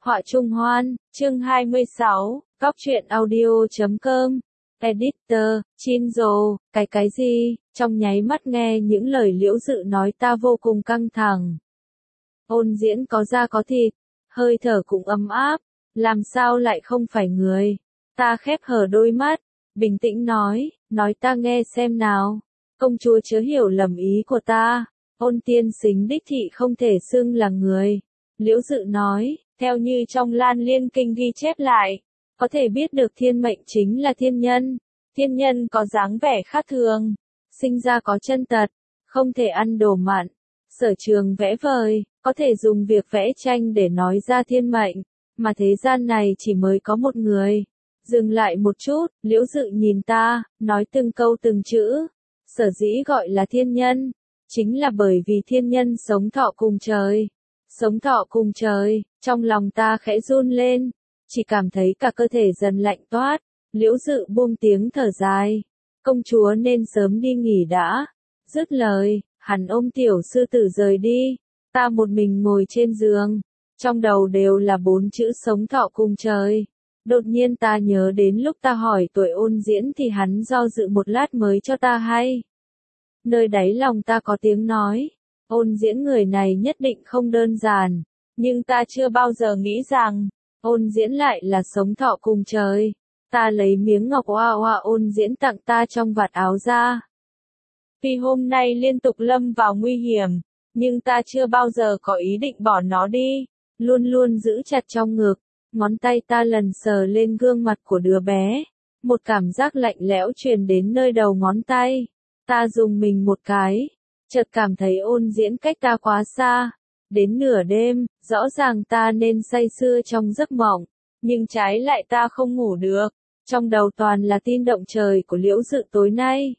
Họa Trung Hoan, chương 26, Góc truyện audio.com. Editor, Chinzo, cái gì? Trong nháy mắt nghe những lời Liễu Dự nói ta vô cùng căng thẳng. Ôn Diễn có da có thịt, hơi thở cũng ấm áp, làm sao lại không phải người? Ta khép hờ đôi mắt, bình tĩnh nói ta nghe xem nào. Công chúa chớ hiểu lầm ý của ta, Ôn tiên sinh đích thị không thể xưng là người. Liễu Dự nói, theo như trong Lan Liên Kinh ghi chép lại, có thể biết được thiên mệnh chính là thiên nhân. Thiên nhân có dáng vẻ khác thường, sinh ra có chân tật, không thể ăn đồ mặn, sở trường vẽ vời, có thể dùng việc vẽ tranh để nói ra thiên mệnh, mà thế gian này chỉ mới có một người. Dừng lại một chút, Liễu Dự nhìn ta, nói từng câu từng chữ. Sở dĩ gọi là thiên nhân, chính là bởi vì thiên nhân sống thọ cùng trời. Sống thọ cùng trời, trong lòng ta khẽ run lên, chỉ cảm thấy cả cơ thể dần lạnh toát. Liễu Dự buông tiếng thở dài, công chúa nên sớm đi nghỉ đã. Dứt lời, hắn ôm tiểu sư tử rời đi, ta một mình ngồi trên giường, trong đầu đều là 4 chữ sống thọ cùng trời. Đột nhiên ta nhớ đến lúc ta hỏi tuổi Ôn Diễn thì hắn do dự một lát mới cho ta hay. Nơi đáy lòng ta có tiếng nói, Ôn Diễn người này nhất định không đơn giản, nhưng ta chưa bao giờ nghĩ rằng, Ôn Diễn lại là sống thọ cùng trời. Ta lấy miếng ngọc oa oa Ôn Diễn tặng ta trong vạt áo ra. Vì hôm nay liên tục lâm vào nguy hiểm, nhưng ta chưa bao giờ có ý định bỏ nó đi, luôn luôn giữ chặt trong ngực. Ngón tay ta lần sờ lên gương mặt của đứa bé, một cảm giác lạnh lẽo truyền đến nơi đầu ngón tay. Ta dùng mình một cái, chợt cảm thấy Ôn Diễn cách ta quá xa. Đến nửa đêm, rõ ràng ta nên say sưa trong giấc mộng, nhưng trái lại ta không ngủ được. Trong đầu toàn là tin động trời của Liễu Dự tối nay.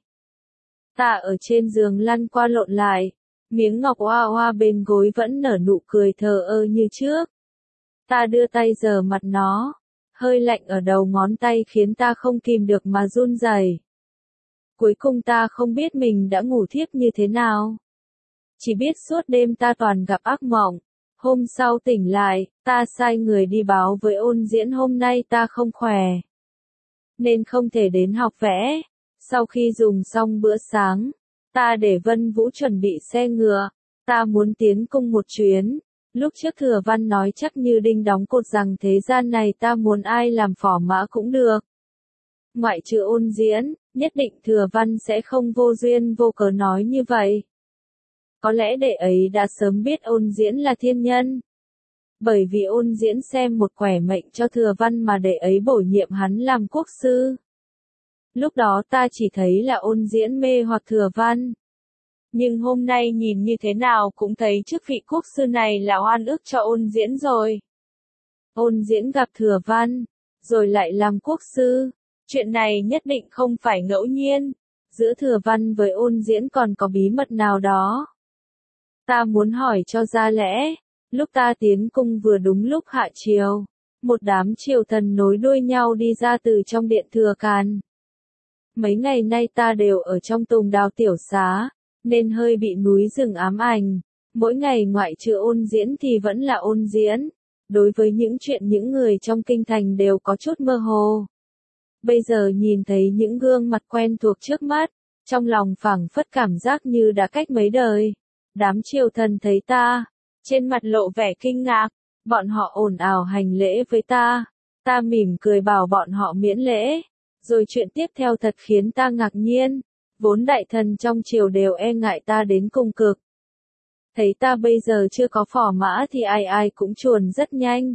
Ta ở trên giường lăn qua lộn lại, miếng ngọc oa oa bên gối vẫn nở nụ cười thờ ơ như trước. Ta đưa tay sờ mặt nó, hơi lạnh ở đầu ngón tay khiến ta không kìm được mà run rẩy. Cuối cùng ta không biết mình đã ngủ thiếp như thế nào. Chỉ biết suốt đêm ta toàn gặp ác mộng. Hôm sau tỉnh lại, ta sai người đi báo với Ôn Diễn hôm nay ta không khỏe, nên không thể đến học vẽ. Sau khi dùng xong bữa sáng, ta để Vân Vũ chuẩn bị xe ngựa. Ta muốn tiến cung một chuyến. Lúc trước Thừa Văn nói chắc như đinh đóng cột rằng thế gian này ta muốn ai làm phò mã cũng được. Ngoại trừ Ôn Diễn, nhất định Thừa Văn sẽ không vô duyên vô cớ nói như vậy. Có lẽ đệ ấy đã sớm biết Ôn Diễn là thiên nhân. Bởi vì Ôn Diễn xem một quẻ mệnh cho Thừa Văn mà đệ ấy bổ nhiệm hắn làm quốc sư. Lúc đó ta chỉ thấy là Ôn Diễn mê hoặc Thừa Văn. Nhưng hôm nay nhìn như thế nào cũng thấy chức vị quốc sư này là oan ức cho Ôn Diễn rồi. Ôn Diễn gặp Thừa Văn, rồi lại làm quốc sư. Chuyện này nhất định không phải ngẫu nhiên. Giữa Thừa Văn với Ôn Diễn còn có bí mật nào đó. Ta muốn hỏi cho ra lẽ. Lúc ta tiến cung vừa đúng lúc hạ triều, một đám triều thần nối đuôi nhau đi ra từ trong điện Thừa Càn. Mấy ngày nay ta đều ở trong Tùng Đào tiểu xá, nên hơi bị núi rừng ám ảnh. Mỗi ngày ngoại trừ Ôn Diễn thì vẫn là Ôn Diễn. Đối với những chuyện những người trong kinh thành đều có chút mơ hồ. Bây giờ nhìn thấy những gương mặt quen thuộc trước mắt, trong lòng phảng phất cảm giác như đã cách mấy đời. Đám triều thần thấy ta, trên mặt lộ vẻ kinh ngạc, bọn họ ồn ào hành lễ với ta. Ta mỉm cười bảo bọn họ miễn lễ. Rồi chuyện tiếp theo thật khiến ta ngạc nhiên. Vốn đại thần trong triều đều e ngại ta đến cùng cực. Thấy ta bây giờ chưa có phò mã thì ai ai cũng chuồn rất nhanh.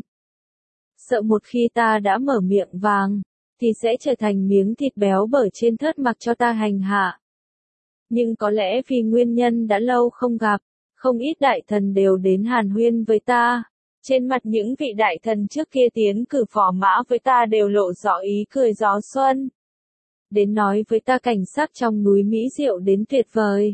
Sợ một khi ta đã mở miệng vàng, thì sẽ trở thành miếng thịt béo bở trên thớt mặc cho ta hành hạ. Nhưng có lẽ vì nguyên nhân đã lâu không gặp, không ít đại thần đều đến hàn huyên với ta. Trên mặt những vị đại thần trước kia tiến cử phò mã với ta đều lộ rõ ý cười gió xuân. Đến nói với ta cảnh sắc trong núi Mỹ Diệu đến tuyệt vời.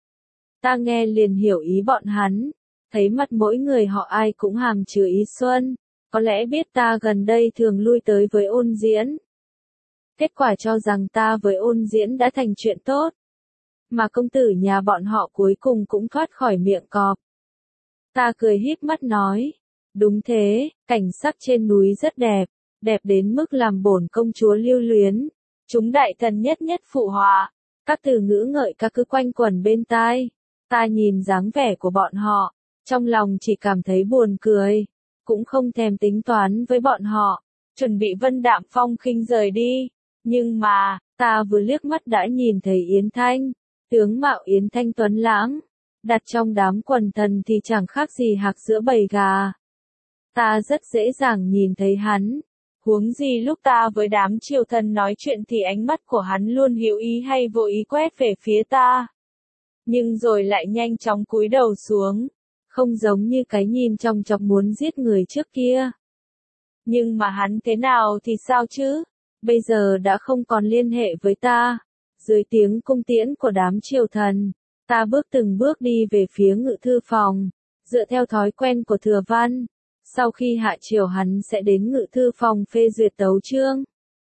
Ta nghe liền hiểu ý bọn hắn, thấy mặt mỗi người họ ai cũng hàm chứa ý xuân, có lẽ biết ta gần đây thường lui tới với Ôn Diễn. Kết quả cho rằng ta với Ôn Diễn đã thành chuyện tốt, mà công tử nhà bọn họ cuối cùng cũng thoát khỏi miệng cọp. Ta cười híp mắt nói, Đúng thế, cảnh sắc trên núi rất đẹp, đẹp đến mức làm bổn công chúa lưu luyến. Chúng đại thần nhất nhất phụ họa, các từ ngữ ngợi ca cứ quanh quẩn bên tai. Ta nhìn dáng vẻ của bọn họ, trong lòng chỉ cảm thấy buồn cười, cũng không thèm tính toán với bọn họ, chuẩn bị vân đạm phong khinh rời đi. Nhưng mà, ta vừa liếc mắt đã nhìn thấy Yến Thanh, tướng mạo Yến Thanh tuấn lãng, đặt trong đám quần thần thì chẳng khác gì hạc giữa bầy gà. Ta rất dễ dàng nhìn thấy hắn. Huống gì lúc ta với đám triều thần nói chuyện thì ánh mắt của hắn luôn hữu ý hay vô ý quét về phía ta. Nhưng rồi lại nhanh chóng cúi đầu xuống, không giống như cái nhìn trong chọc muốn giết người trước kia. Nhưng mà hắn thế nào thì sao chứ? Bây giờ đã không còn liên hệ với ta. Dưới tiếng cung tiễn của đám triều thần, ta bước từng bước đi về phía ngự thư phòng, dựa theo thói quen của Thừa Văn. Sau khi hạ triều hắn sẽ đến ngự thư phòng phê duyệt tấu chương.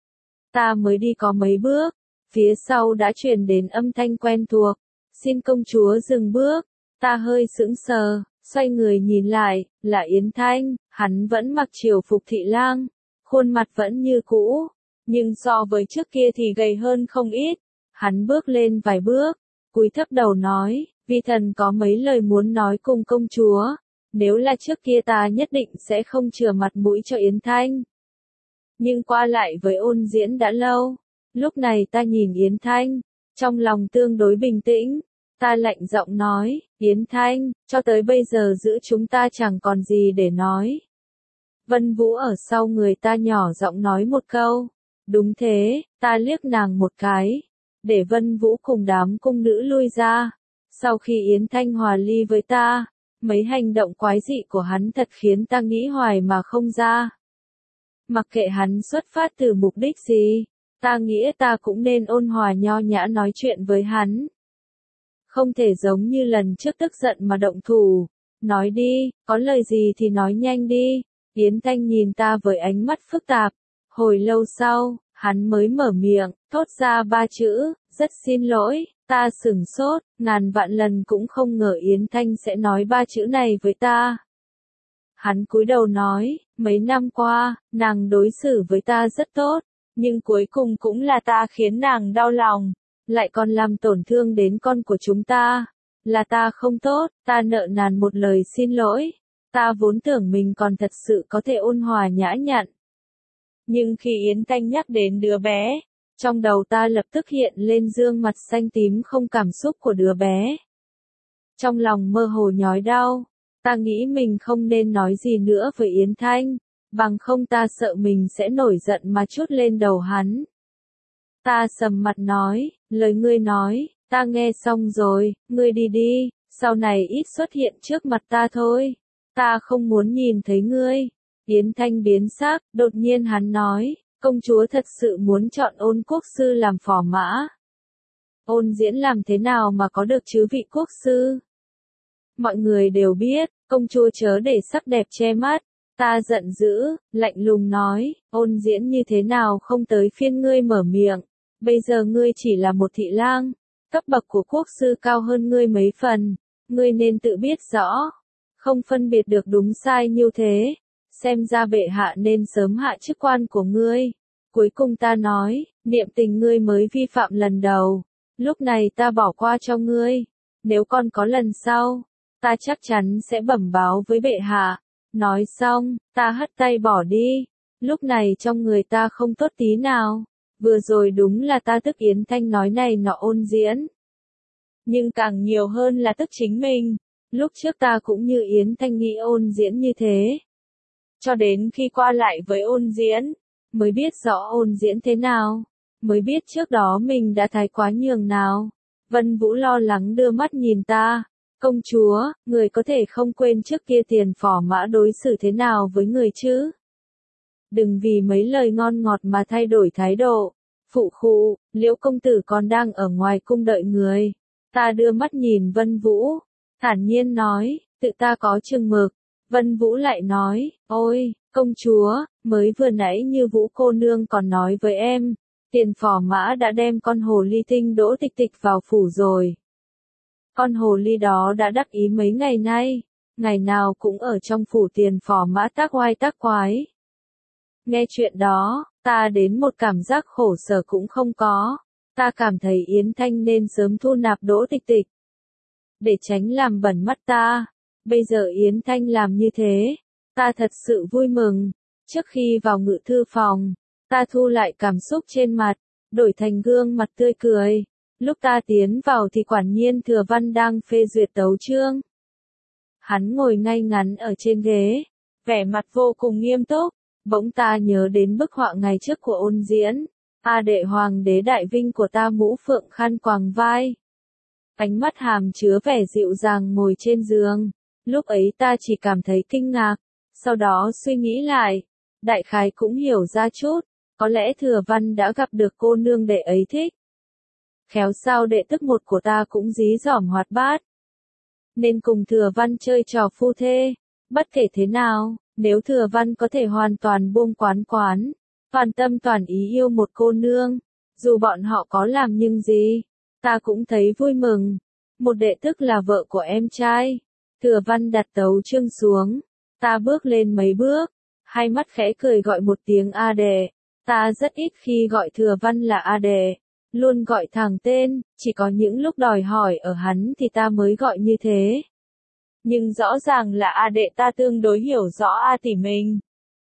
Ta mới đi có mấy bước, phía sau đã truyền đến âm thanh quen thuộc. Xin công chúa dừng bước. Ta hơi sững sờ, xoay người nhìn lại, là Yến Thanh, hắn vẫn mặc triều phục thị lang, khuôn mặt vẫn như cũ, nhưng so với trước kia thì gầy hơn không ít. Hắn bước lên vài bước, cúi thấp đầu nói, vi thần có mấy lời muốn nói cùng công chúa. Nếu là trước kia ta nhất định sẽ không chừa mặt mũi cho Yến Thanh. Nhưng qua lại với Ôn Diễn đã lâu, lúc này ta nhìn Yến Thanh, trong lòng tương đối bình tĩnh. Ta lạnh giọng nói, Yến Thanh, cho tới bây giờ giữa chúng ta chẳng còn gì để nói. Vân Vũ ở sau người ta nhỏ giọng nói một câu. Đúng thế, ta liếc nàng một cái, để Vân Vũ cùng đám cung nữ lui ra. Sau khi Yến Thanh hòa ly với ta, mấy hành động quái dị của hắn thật khiến ta nghĩ hoài mà không ra. Mặc kệ hắn xuất phát từ mục đích gì, ta nghĩ ta cũng nên ôn hòa nho nhã nói chuyện với hắn. Không thể giống như lần trước tức giận mà động thủ. Nói đi, có lời gì thì nói nhanh đi. Yến Thanh nhìn ta với ánh mắt phức tạp. Hồi lâu sau, hắn mới mở miệng, thốt ra 3 chữ, rất xin lỗi. Ta sửng sốt, ngàn vạn lần cũng không ngờ Yến Thanh sẽ nói 3 chữ này với ta. Hắn cúi đầu nói, mấy năm qua, nàng đối xử với ta rất tốt, nhưng cuối cùng cũng là ta khiến nàng đau lòng, lại còn làm tổn thương đến con của chúng ta. Là ta không tốt, ta nợ nàn một lời xin lỗi. Ta vốn tưởng mình còn thật sự có thể ôn hòa nhã nhặn. Nhưng khi Yến Thanh nhắc đến đứa bé, trong đầu ta lập tức hiện lên gương mặt xanh tím không cảm xúc của đứa bé. Trong lòng mơ hồ nhói đau, ta nghĩ mình không nên nói gì nữa với Yến Thanh, bằng không ta sợ mình sẽ nổi giận mà trút lên đầu hắn. Ta sầm mặt nói, lời ngươi nói, ta nghe xong rồi, ngươi đi đi, sau này ít xuất hiện trước mặt ta thôi. Ta không muốn nhìn thấy ngươi. Yến Thanh biến sắc, đột nhiên hắn nói, công chúa thật sự muốn chọn Ôn quốc sư làm phò mã. Ôn Diễn làm thế nào mà có được chứ vị quốc sư? Mọi người đều biết, công chúa chớ để sắc đẹp che mắt. Ta giận dữ, lạnh lùng nói, Ôn Diễn như thế nào không tới phiên ngươi mở miệng. Bây giờ ngươi chỉ là một thị lang, cấp bậc của quốc sư cao hơn ngươi mấy phần. Ngươi nên tự biết rõ, không phân biệt được đúng sai như thế. Xem ra bệ hạ nên sớm hạ chức quan của ngươi. Cuối cùng ta nói, niệm tình ngươi mới vi phạm lần đầu. Lúc này ta bỏ qua cho ngươi. Nếu còn có lần sau, ta chắc chắn sẽ bẩm báo với bệ hạ. Nói xong, ta hất tay bỏ đi. Lúc này trong người ta không tốt tí nào. Vừa rồi đúng là ta tức Yến Thanh nói này nọ Ôn Diễn. Nhưng càng nhiều hơn là tức chính mình. Lúc trước ta cũng như Yến Thanh nghĩ Ôn Diễn như thế. Cho đến khi qua lại với Ôn Diễn, mới biết rõ Ôn Diễn thế nào. Mới biết trước đó mình đã thái quá nhường nào. Vân Vũ lo lắng đưa mắt nhìn ta. Công chúa, người có thể không quên trước kia Tiền Phò Mã đối xử thế nào với người chứ? Đừng vì mấy lời ngon ngọt mà thay đổi thái độ. Phụ khụ, Liễu công tử còn đang ở ngoài cung đợi người. Ta đưa mắt nhìn Vân Vũ, thản nhiên nói, tự ta có chừng mực. Vân Vũ lại nói, ôi, công chúa, mới vừa nãy như Vũ cô nương còn nói với em, Tiền Phò Mã đã đem con hồ ly tinh Đỗ Tịch Tịch vào phủ rồi. Con hồ ly đó đã đắc ý mấy ngày nay, ngày nào cũng ở trong phủ tiền phò mã tác oai tác quái. Nghe chuyện đó, ta đến một cảm giác khổ sở cũng không có. Ta cảm thấy Yến Thanh nên sớm thu nạp Đỗ Tịch Tịch, để tránh làm bẩn mắt ta. Bây giờ Yến Thanh làm như thế, ta thật sự vui mừng. Trước khi vào ngự thư phòng, ta thu lại cảm xúc trên mặt, đổi thành gương mặt tươi cười. Lúc ta tiến vào thì quản nhiên Thừa Văn đang phê duyệt tấu chương. Hắn ngồi ngay ngắn ở trên ghế, vẻ mặt vô cùng nghiêm túc. Bỗng ta nhớ đến bức họa ngày trước của Ôn Diễn, đệ hoàng đế đại vinh của ta mũ phượng khăn quàng vai. Ánh mắt hàm chứa vẻ dịu dàng ngồi trên giường. Lúc ấy ta chỉ cảm thấy kinh ngạc, sau đó suy nghĩ lại, đại khái cũng hiểu ra chút, có lẽ Thừa Văn đã gặp được cô nương đệ ấy thích. Khéo sao đệ tức một của ta cũng dí dỏm hoạt bát, nên cùng Thừa Văn chơi trò phu thê. Bất kể thế nào, nếu Thừa Văn có thể hoàn toàn buông quán, toàn tâm toàn ý yêu một cô nương, dù bọn họ có làm nhưng gì, ta cũng thấy vui mừng. Một đệ tức là vợ của em trai. Thừa Văn đặt tấu chương xuống, ta bước lên mấy bước, hai mắt khẽ cười gọi một tiếng a đệ. Ta rất ít khi gọi Thừa Văn là a đệ, luôn gọi thẳng tên, chỉ có những lúc đòi hỏi ở hắn thì ta mới gọi như thế. Nhưng rõ ràng là a đệ ta tương đối hiểu rõ a tỷ mình.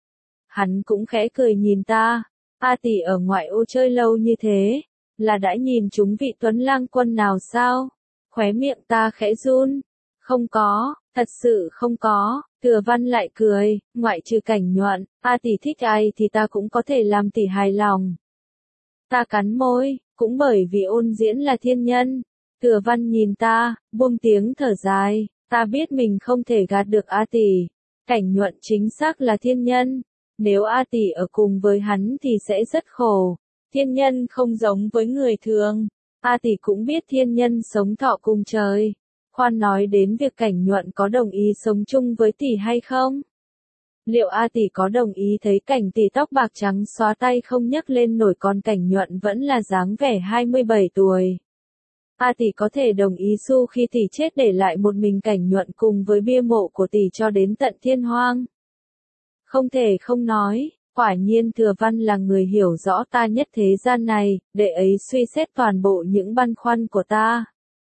Hắn cũng khẽ cười nhìn ta, a tỷ ở ngoại ô chơi lâu như thế, là đã nhìn chúng vị Tuấn Lang Quân nào sao? Khóe miệng ta khẽ run. Không có, thật sự không có. Thừa Văn lại cười, ngoại trừ Cảnh Nhuận, a tỷ thích ai thì ta cũng có thể làm tỷ hài lòng. Ta cắn môi, cũng bởi vì Ôn Diễn là thiên nhân. Thừa Văn nhìn ta, buông tiếng thở dài, ta biết mình không thể gạt được a tỷ. Cảnh Nhuận chính xác là thiên nhân, nếu a tỷ ở cùng với hắn thì sẽ rất khổ. Thiên nhân không giống với người thường. A tỷ cũng biết thiên nhân sống thọ cùng trời. Khoan nói đến việc Cảnh Nhuận có đồng ý sống chung với tỷ hay không? Liệu A tỷ có đồng ý thấy Cảnh tỷ tóc bạc trắng xóa tay không nhấc lên nổi, còn Cảnh Nhuận vẫn là dáng vẻ 27 tuổi? A tỷ có thể đồng ý su khi tỷ chết để lại một mình Cảnh Nhuận cùng với bia mộ của tỷ cho đến tận thiên hoang? Không thể không nói, quả nhiên Thừa Văn là người hiểu rõ ta nhất thế gian này, để ấy suy xét toàn bộ những băn khoăn của ta.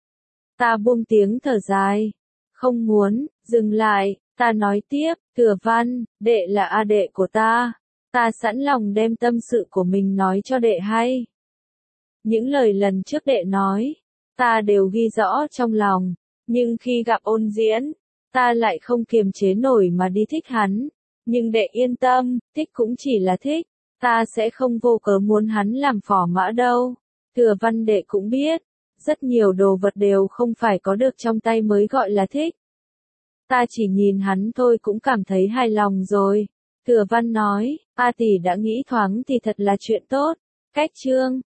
Ta buông tiếng thở dài. Không muốn, dừng lại, ta nói tiếp, Thừa Văn, đệ là a đệ của ta. Ta sẵn lòng đem tâm sự của mình nói cho đệ hay. Những lời lần trước đệ nói, ta đều ghi rõ trong lòng, nhưng khi gặp Ôn Diễn, ta lại không kiềm chế nổi mà đi thích hắn. Nhưng đệ yên tâm, thích cũng chỉ là thích, ta sẽ không vô cớ muốn hắn làm phò mã đâu. Thừa Văn đệ cũng biết, rất nhiều đồ vật đều không phải có được trong tay mới gọi là thích. Ta chỉ nhìn hắn thôi cũng cảm thấy hài lòng rồi. Thừa Văn nói, a tỷ đã nghĩ thoáng thì thật là chuyện tốt. Cách chương